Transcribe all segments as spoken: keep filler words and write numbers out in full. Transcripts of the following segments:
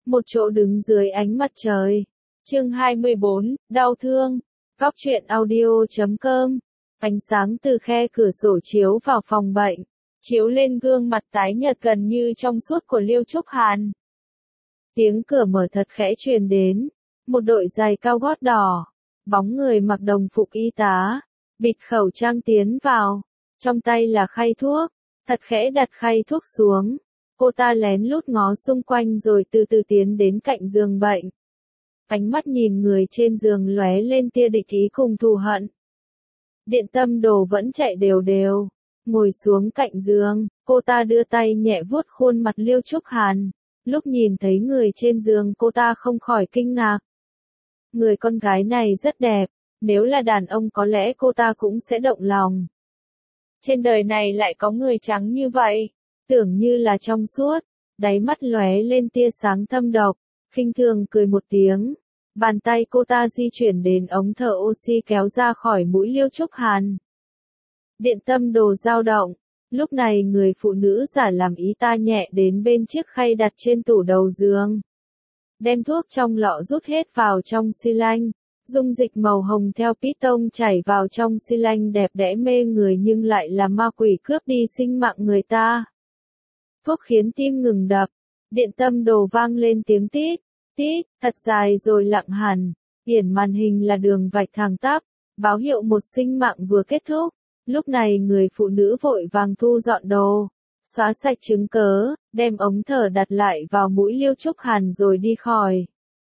Một chỗ đứng dưới ánh mặt trời. Chương hai mươi bốn, đau thương. Góc truyện audio chấm com. Ánh sáng từ khe cửa sổ chiếu vào phòng bệnh, chiếu lên gương mặt tái nhợt gần như trong suốt của Liêu Trúc Hàn. Tiếng cửa mở thật khẽ truyền đến, một đội giày cao gót đỏ, bóng người mặc đồng phục y tá, bịt khẩu trang tiến vào, trong tay là khay thuốc, thật khẽ đặt khay thuốc xuống. Cô ta lén lút ngó xung quanh rồi từ từ tiến đến cạnh giường bệnh. Ánh mắt nhìn người trên giường lóe lên tia địch ý cùng thù hận. Điện tâm đồ vẫn chạy đều đều, ngồi xuống cạnh giường, cô ta đưa tay nhẹ vuốt khuôn mặt Liêu Trúc Hàn. Lúc nhìn thấy người trên giường cô ta không khỏi kinh ngạc. Người con gái này rất đẹp, nếu là đàn ông có lẽ cô ta cũng sẽ động lòng. Trên đời này lại có người trắng như vậy, tưởng như là trong suốt, đáy mắt lóe lên tia sáng thâm độc, khinh thường cười một tiếng. Bàn tay cô ta di chuyển đến ống thở oxy kéo ra khỏi mũi Liêu Trúc Hàn. Điện tâm đồ dao động, lúc này người phụ nữ giả làm ý ta nhẹ đến bên chiếc khay đặt trên tủ đầu giường. Đem thuốc trong lọ rút hết vào trong xi lanh, dung dịch màu hồng theo piston chảy vào trong xi lanh đẹp đẽ mê người nhưng lại là ma quỷ cướp đi sinh mạng người ta. Thuốc khiến tim ngừng đập, điện tâm đồ vang lên tiếng tít, tít, thật dài rồi lặng hẳn, hiển màn hình là đường vạch thẳng tắp, báo hiệu một sinh mạng vừa kết thúc. Lúc này người phụ nữ vội vàng thu dọn đồ, xóa sạch chứng cớ, đem ống thở đặt lại vào mũi Liêu Trúc Hàn rồi đi khỏi.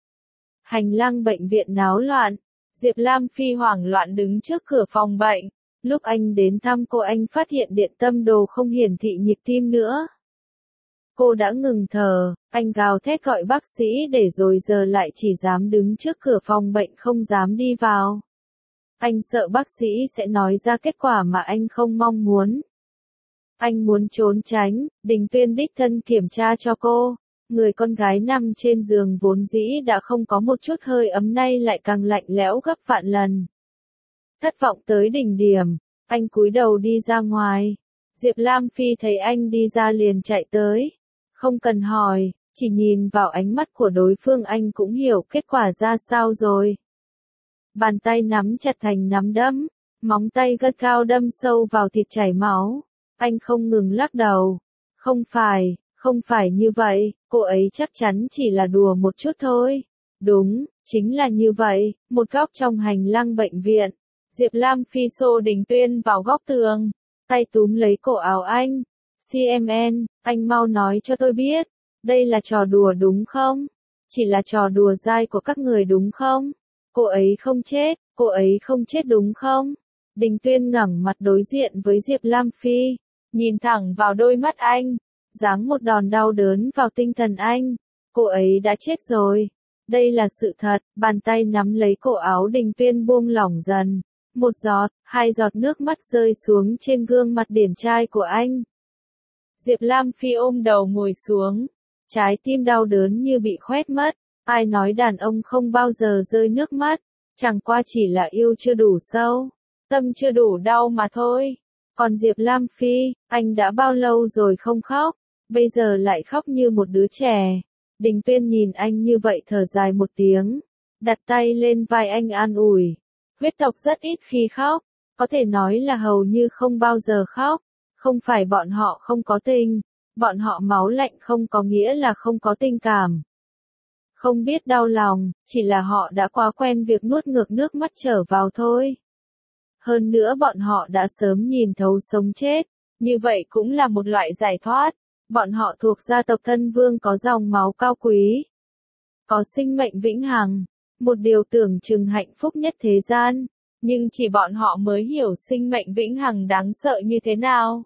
Hành lang bệnh viện náo loạn, Diệp Lam Phi hoảng loạn đứng trước cửa phòng bệnh. Lúc anh đến thăm cô anh phát hiện điện tâm đồ không hiển thị nhịp tim nữa. Cô đã ngừng thở, anh gào thét gọi bác sĩ để rồi giờ lại chỉ dám đứng trước cửa phòng bệnh không dám đi vào. Anh sợ bác sĩ sẽ nói ra kết quả mà anh không mong muốn. Anh muốn trốn tránh, Đình Tuyên đích thân kiểm tra cho cô. Người con gái nằm trên giường vốn dĩ đã không có một chút hơi ấm nay lại càng lạnh lẽo gấp vạn lần. Thất vọng tới đỉnh điểm, anh cúi đầu đi ra ngoài. Diệp Lam Phi thấy anh đi ra liền chạy tới. Không cần hỏi, chỉ nhìn vào ánh mắt của đối phương anh cũng hiểu kết quả ra sao rồi. Bàn tay nắm chặt thành nắm đấm, móng tay gắt cao đâm sâu vào thịt chảy máu. Anh không ngừng lắc đầu. Không phải, không phải như vậy, cô ấy chắc chắn chỉ là đùa một chút thôi. Đúng, chính là như vậy, một góc trong hành lang bệnh viện. Diệp Lam Phi xô Đình Tuyên vào góc tường, tay túm lấy cổ áo anh. xê em en, anh mau nói cho tôi biết, đây là trò đùa đúng không? Chỉ là trò đùa dai của các người đúng không? Cô ấy không chết, cô ấy không chết đúng không? Đình Tuyên ngẩng mặt đối diện với Diệp Lam Phi, nhìn thẳng vào đôi mắt anh, giáng một đòn đau đớn vào tinh thần anh. Cô ấy đã chết rồi. Đây là sự thật. Bàn tay nắm lấy cổ áo Đình Tuyên buông lỏng dần. Một giọt, hai giọt nước mắt rơi xuống trên gương mặt điển trai của anh. Diệp Lam Phi ôm đầu ngồi xuống, trái tim đau đớn như bị khoét mất. Ai nói đàn ông không bao giờ rơi nước mắt, chẳng qua chỉ là yêu chưa đủ sâu, tâm chưa đủ đau mà thôi. Còn Diệp Lam Phi, anh đã bao lâu rồi không khóc, bây giờ lại khóc như một đứa trẻ. Đình Tuyên nhìn anh như vậy thở dài một tiếng, đặt tay lên vai anh an ủi. Huyết tộc rất ít khi khóc, có thể nói là hầu như không bao giờ khóc. Không phải bọn họ không có tình, bọn họ máu lạnh không có nghĩa là không có tình cảm. Không biết đau lòng, chỉ là họ đã quá quen việc nuốt ngược nước mắt trở vào thôi. Hơn nữa bọn họ đã sớm nhìn thấu sống chết, như vậy cũng là một loại giải thoát. Bọn họ thuộc gia tộc thân vương có dòng máu cao quý, có sinh mệnh vĩnh hằng, một điều tưởng chừng hạnh phúc nhất thế gian, nhưng chỉ bọn họ mới hiểu sinh mệnh vĩnh hằng đáng sợ như thế nào.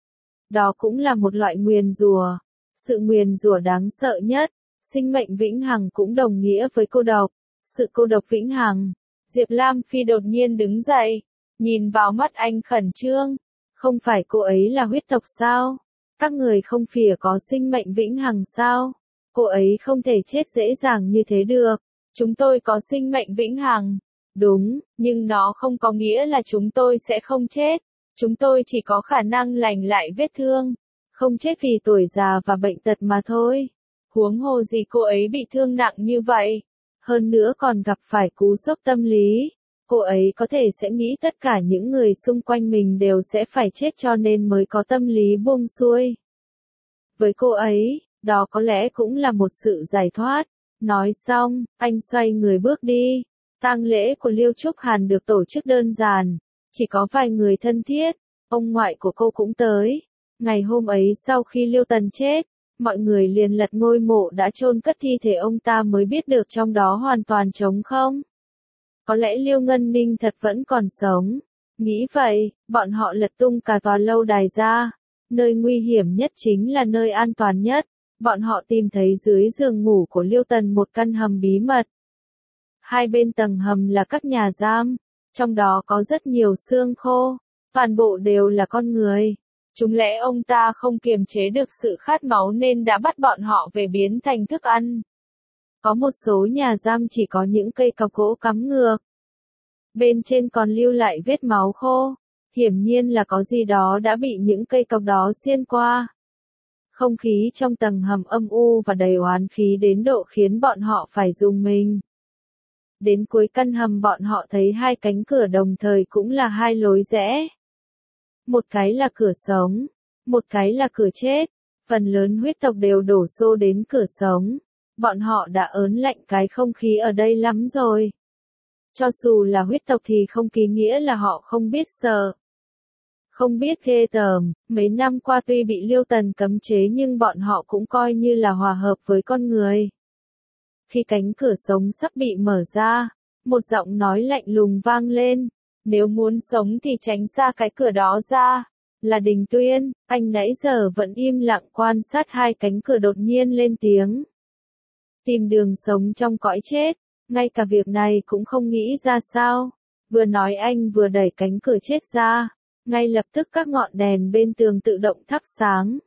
Đó cũng là một loại nguyền rủa, sự nguyền rủa đáng sợ nhất. Sinh mệnh vĩnh hằng cũng đồng nghĩa với cô độc, sự cô độc vĩnh hằng. Diệp Lam Phi đột nhiên đứng dậy, nhìn vào mắt anh khẩn trương. Không phải cô ấy là huyết tộc sao? Các người không phìa có sinh mệnh vĩnh hằng sao? Cô ấy không thể chết dễ dàng như thế được. Chúng tôi có sinh mệnh vĩnh hằng. Đúng, nhưng nó không có nghĩa là chúng tôi sẽ không chết. Chúng tôi chỉ có khả năng lành lại vết thương, không chết vì tuổi già và bệnh tật mà thôi. Huống hồ gì cô ấy bị thương nặng như vậy. Hơn nữa còn gặp phải cú sốc tâm lý. Cô ấy có thể sẽ nghĩ tất cả những người xung quanh mình đều sẽ phải chết cho nên mới có tâm lý buông xuôi. Với cô ấy, đó có lẽ cũng là một sự giải thoát. Nói xong, anh xoay người bước đi. Tang lễ của Liêu Trúc Hàn được tổ chức đơn giản, chỉ có vài người thân thiết, ông ngoại của cô cũng tới. Ngày hôm ấy sau khi Liêu Tần chết, mọi người liền lật ngôi mộ đã chôn cất thi thể ông ta mới biết được trong đó hoàn toàn trống không. Có lẽ Liêu Ngân Ninh thật vẫn còn sống. Nghĩ vậy, bọn họ lật tung cả tòa lâu đài ra. Nơi nguy hiểm nhất chính là nơi an toàn nhất. Bọn họ tìm thấy dưới giường ngủ của Liêu Tần một căn hầm bí mật. Hai bên tầng hầm là các nhà giam, trong đó có rất nhiều xương khô, toàn bộ đều là con người. Chúng lẽ ông ta không kiềm chế được sự khát máu nên đã bắt bọn họ về biến thành thức ăn. Có một số nhà giam chỉ có những cây cọc gỗ cắm ngược. Bên trên còn lưu lại vết máu khô, hiển nhiên là có gì đó đã bị những cây cọc đó xiên qua. Không khí trong tầng hầm âm u và đầy oán khí đến độ khiến bọn họ phải rùng mình. Đến cuối căn hầm bọn họ thấy hai cánh cửa đồng thời cũng là hai lối rẽ. Một cái là cửa sống, một cái là cửa chết. Phần lớn huyết tộc đều đổ xô đến cửa sống. Bọn họ đã ớn lạnh cái không khí ở đây lắm rồi. Cho dù là huyết tộc thì không kỳ nghĩa là họ không biết sợ. Không biết ghê tởm, mấy năm qua tuy bị Liêu Tần cấm chế nhưng bọn họ cũng coi như là hòa hợp với con người. Khi cánh cửa sống sắp bị mở ra, một giọng nói lạnh lùng vang lên. Nếu muốn sống thì tránh xa cái cửa đó ra. Là Đình Tuyên, anh nãy giờ vẫn im lặng quan sát hai cánh cửa đột nhiên lên tiếng. Tìm đường sống trong cõi chết, ngay cả việc này cũng không nghĩ ra sao. Vừa nói anh vừa đẩy cánh cửa chết ra, ngay lập tức các ngọn đèn bên tường tự động thắp sáng.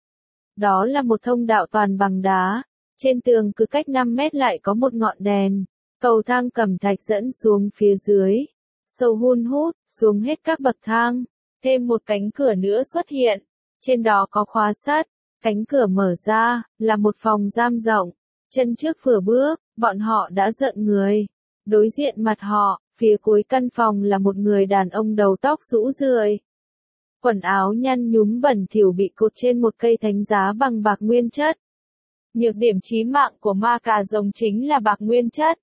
Đó là một thông đạo toàn bằng đá, trên tường cứ cách năm mét lại có một ngọn đèn, cầu thang cẩm thạch dẫn xuống phía dưới. Sâu hun hút, xuống hết các bậc thang, thêm một cánh cửa nữa xuất hiện, trên đó có khóa sắt, cánh cửa mở ra, là một phòng giam rộng, chân trước vừa bước, bọn họ đã giận người. Đối diện mặt họ, phía cuối căn phòng là một người đàn ông đầu tóc rũ rượi. Quần áo nhăn nhúm bẩn thỉu bị cột trên một cây thánh giá bằng bạc nguyên chất. Nhược điểm chí mạng của ma cà rồng chính là bạc nguyên chất.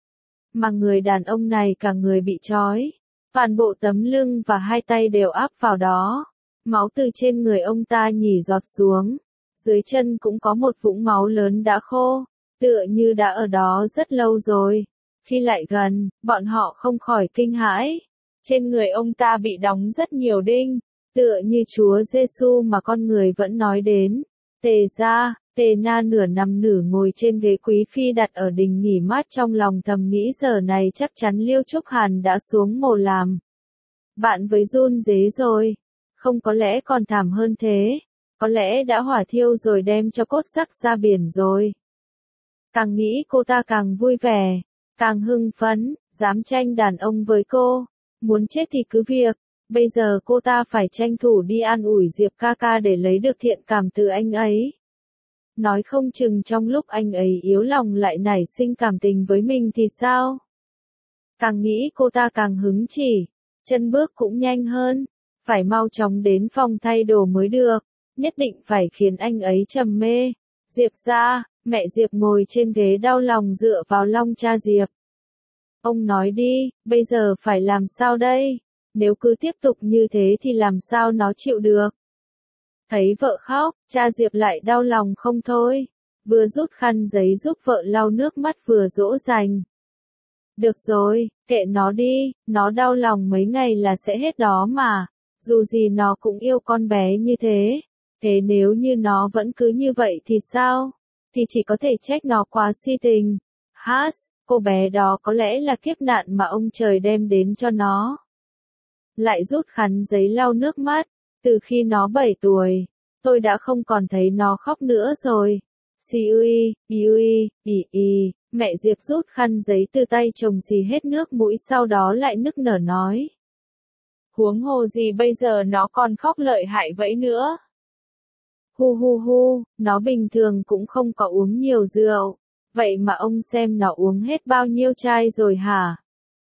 Mà người đàn ông này cả người bị trói, toàn bộ tấm lưng và hai tay đều áp vào đó. Máu từ trên người ông ta nhỉ giọt xuống, dưới chân cũng có một vũng máu lớn đã khô, tựa như đã ở đó rất lâu rồi. Khi lại gần, bọn họ không khỏi kinh hãi. Trên người ông ta bị đóng rất nhiều đinh, tựa như Chúa Giêsu mà con người vẫn nói đến. Tề ra, Tề Na nửa nằm nửa ngồi trên ghế quý phi đặt ở đình nghỉ mát trong lòng thầm nghĩ giờ này chắc chắn Liêu Trúc Hàn đã xuống mồ làm bạn với run dế rồi. Không, có lẽ còn thảm hơn thế. Có lẽ đã hỏa thiêu rồi đem cho cốt xác ra biển rồi. Càng nghĩ cô ta càng vui vẻ, càng hưng phấn, dám tranh đàn ông với cô. Muốn chết thì cứ việc. Bây giờ cô ta phải tranh thủ đi an ủi Diệp ca ca để lấy được thiện cảm từ anh ấy. Nói không chừng trong lúc anh ấy yếu lòng lại nảy sinh cảm tình với mình thì sao? Càng nghĩ cô ta càng hứng chỉ, chân bước cũng nhanh hơn, phải mau chóng đến phòng thay đồ mới được, nhất định phải khiến anh ấy trầm mê. Diệp ra, mẹ Diệp ngồi trên ghế đau lòng dựa vào long cha Diệp. Ông nói đi, bây giờ phải làm sao đây? Nếu cứ tiếp tục như thế thì làm sao nó chịu được? Thấy vợ khóc, cha Diệp lại đau lòng không thôi. Vừa rút khăn giấy giúp vợ lau nước mắt vừa dỗ dành. Được rồi, kệ nó đi, nó đau lòng mấy ngày là sẽ hết đó mà. Dù gì nó cũng yêu con bé như thế. Thế nếu như nó vẫn cứ như vậy thì sao? Thì chỉ có thể trách nó quá si tình. Hát, cô bé đó có lẽ là kiếp nạn mà ông trời đem đến cho nó. Lại rút khăn giấy lau nước mắt. Từ khi nó bảy tuổi, tôi đã không còn thấy nó khóc nữa rồi. Xì ui, y ui, y y, mẹ Diệp rút khăn giấy từ tay chồng xì hết nước mũi sau đó lại nức nở nói. Huống hồ gì bây giờ nó còn khóc lợi hại vậy nữa. Hu hu hu, nó bình thường cũng không có uống nhiều rượu. Vậy mà ông xem nó uống hết bao nhiêu chai rồi hả?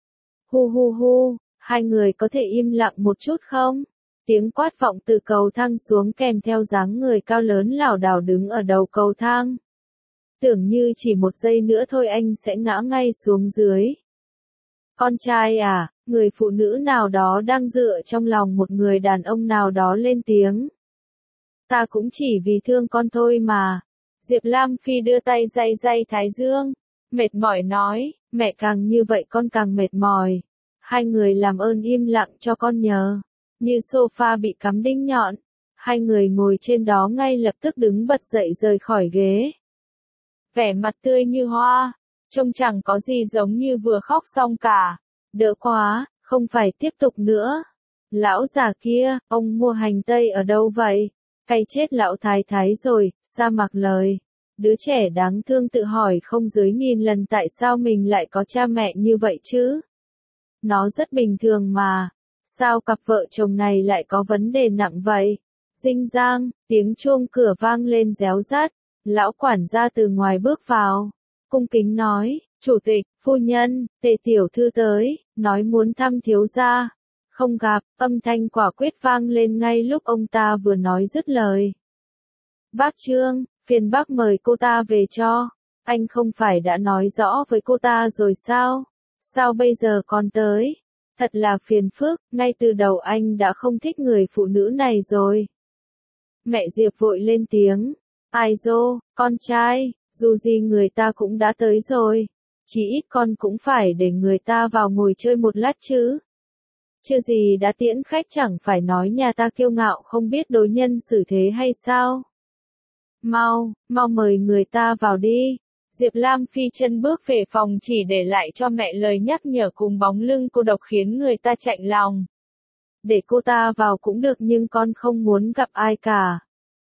Hu hu hu, hai người có thể im lặng một chút không? Tiếng quát vọng từ cầu thang xuống kèm theo dáng người cao lớn lảo đảo đứng ở đầu cầu thang. Tưởng như chỉ một giây nữa thôi anh sẽ ngã ngay xuống dưới. Con trai à, người phụ nữ nào đó đang dựa trong lòng một người đàn ông nào đó lên tiếng. Ta cũng chỉ vì thương con thôi mà. Diệp Lam Phi đưa tay day day thái dương, mệt mỏi nói, mẹ càng như vậy con càng mệt mỏi. Hai người làm ơn im lặng cho con nhờ. Như sofa bị cắm đinh nhọn, hai người ngồi trên đó ngay lập tức đứng bật dậy rời khỏi ghế. Vẻ mặt tươi như hoa, trông chẳng có gì giống như vừa khóc xong cả. Đỡ quá, không phải tiếp tục nữa. Lão già kia, ông mua hành tây ở đâu vậy? Cay chết lão thái thái rồi, sa mặc lời. Đứa trẻ đáng thương tự hỏi không dưới nghìn lần tại sao mình lại có cha mẹ như vậy chứ? Nó rất bình thường mà. Sao cặp vợ chồng này lại có vấn đề nặng vậy? Dinh dang, tiếng chuông cửa vang lên réo rắt. Lão quản gia từ ngoài bước vào. Cung kính nói, chủ tịch, phu nhân, Tề tiểu thư tới, nói muốn thăm thiếu gia. Không gặp, âm thanh quả quyết vang lên ngay lúc ông ta vừa nói dứt lời. Bác Trương, phiền bác mời cô ta về cho. Anh không phải đã nói rõ với cô ta rồi sao? Sao bây giờ còn tới? Thật là phiền phức, ngay từ đầu anh đã không thích người phụ nữ này rồi. Mẹ Diệp vội lên tiếng. Ai dô, con trai, dù gì người ta cũng đã tới rồi. Chỉ ít con cũng phải để người ta vào ngồi chơi một lát chứ. Chưa gì đã tiễn khách chẳng phải nói nhà ta kiêu ngạo không biết đối nhân xử thế hay sao? Mau, mau mời người ta vào đi. Diệp Lam Phi chân bước về phòng chỉ để lại cho mẹ lời nhắc nhở cùng bóng lưng cô độc khiến người ta chạnh lòng. Để cô ta vào cũng được nhưng con không muốn gặp ai cả.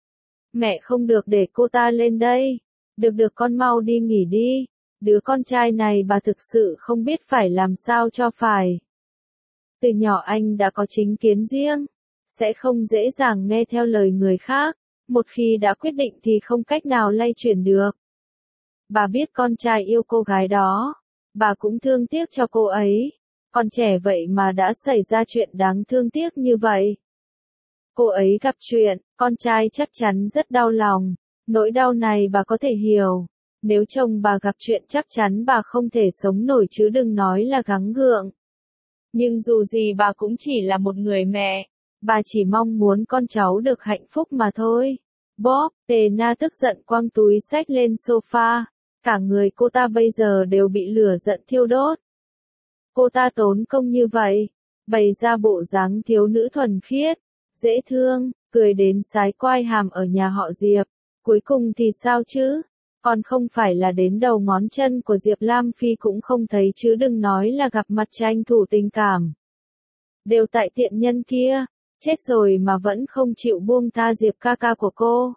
Mẹ không được để cô ta lên đây. Được được con mau đi nghỉ đi. Đứa con trai này bà thực sự không biết phải làm sao cho phải. Từ nhỏ anh đã có chính kiến riêng. Sẽ không dễ dàng nghe theo lời người khác. Một khi đã quyết định thì không cách nào lay chuyển được. Bà biết con trai yêu cô gái đó. Bà cũng thương tiếc cho cô ấy. Còn trẻ vậy mà đã xảy ra chuyện đáng thương tiếc như vậy. Cô ấy gặp chuyện, con trai chắc chắn rất đau lòng. Nỗi đau này bà có thể hiểu. Nếu chồng bà gặp chuyện chắc chắn bà không thể sống nổi chứ đừng nói là gắng gượng. Nhưng dù gì bà cũng chỉ là một người mẹ. Bà chỉ mong muốn con cháu được hạnh phúc mà thôi. Bob, Tề Na tức giận quăng túi xách lên sofa. Cả người cô ta bây giờ đều bị lửa giận thiêu đốt. Cô ta tốn công như vậy. Bày ra bộ dáng thiếu nữ thuần khiết. Dễ thương, cười đến sái quai hàm ở nhà họ Diệp. Cuối cùng thì sao chứ? Còn không phải là đến đầu ngón chân của Diệp Lam Phi cũng không thấy chứ đừng nói là gặp mặt tranh thủ tình cảm. Đều tại tiện nhân kia. Chết rồi mà vẫn không chịu buông tha Diệp ca ca của cô.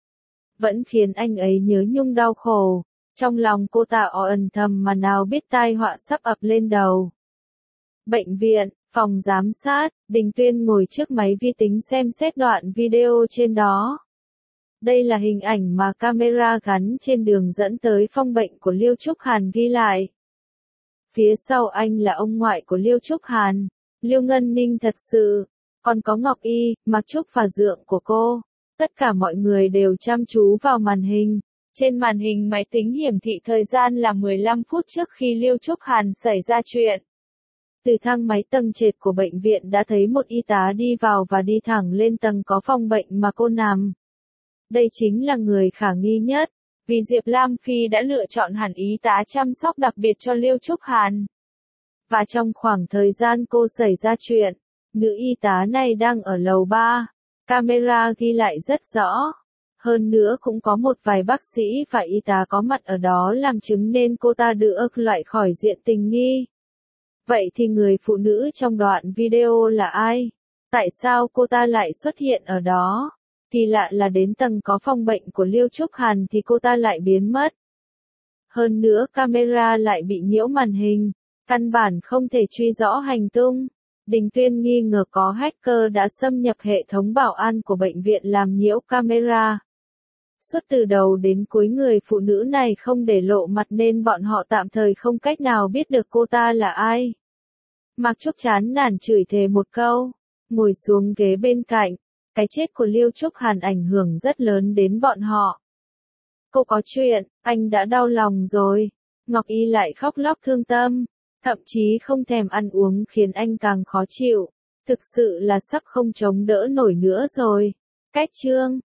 Vẫn khiến anh ấy nhớ nhung đau khổ. Trong lòng cô ta o ẩn thầm mà nào biết tai họa sắp ập lên đầu. Bệnh viện, phòng giám sát, Đình Tuyên ngồi trước máy vi tính xem xét đoạn video trên đó. Đây là hình ảnh mà camera gắn trên đường dẫn tới phòng bệnh của Liêu Trúc Hàn ghi lại. Phía sau anh là ông ngoại của Liêu Trúc Hàn, Liêu Ngân Ninh thật sự, còn có Ngọc Y, Mạc Trúc và dượng của cô. Tất cả mọi người đều chăm chú vào màn hình. Trên màn hình máy tính hiển thị thời gian là mười lăm phút trước khi Liêu Trúc Hàn xảy ra chuyện. Từ thang máy tầng trệt của bệnh viện đã thấy một y tá đi vào và đi thẳng lên tầng có phòng bệnh mà cô nằm. Đây chính là người khả nghi nhất, vì Diệp Lam Phi đã lựa chọn hẳn y tá chăm sóc đặc biệt cho Liêu Trúc Hàn. Và trong khoảng thời gian cô xảy ra chuyện, nữ y tá này đang ở lầu ba. Camera ghi lại rất rõ. Hơn nữa cũng có một vài bác sĩ và y tá có mặt ở đó làm chứng nên cô ta được loại khỏi diện tình nghi. Vậy thì người phụ nữ trong đoạn video là ai? Tại sao cô ta lại xuất hiện ở đó? Kỳ lạ là đến tầng có phòng bệnh của Liêu Trúc Hàn thì cô ta lại biến mất. Hơn nữa camera lại bị nhiễu màn hình, căn bản không thể truy rõ hành tung. Đình Tuyên nghi ngờ có hacker đã xâm nhập hệ thống bảo an của bệnh viện làm nhiễu camera. Suốt từ đầu đến cuối người phụ nữ này không để lộ mặt nên bọn họ tạm thời không cách nào biết được cô ta là ai. Mạc Trúc chán nản chửi thề một câu, ngồi xuống ghế bên cạnh. Cái chết của Liêu Trúc Hàn ảnh hưởng rất lớn đến bọn họ. Cô có chuyện, anh đã đau lòng rồi. Ngọc Y lại khóc lóc thương tâm, thậm chí không thèm ăn uống khiến anh càng khó chịu. Thực sự là sắp không chống đỡ nổi nữa rồi. Cách chương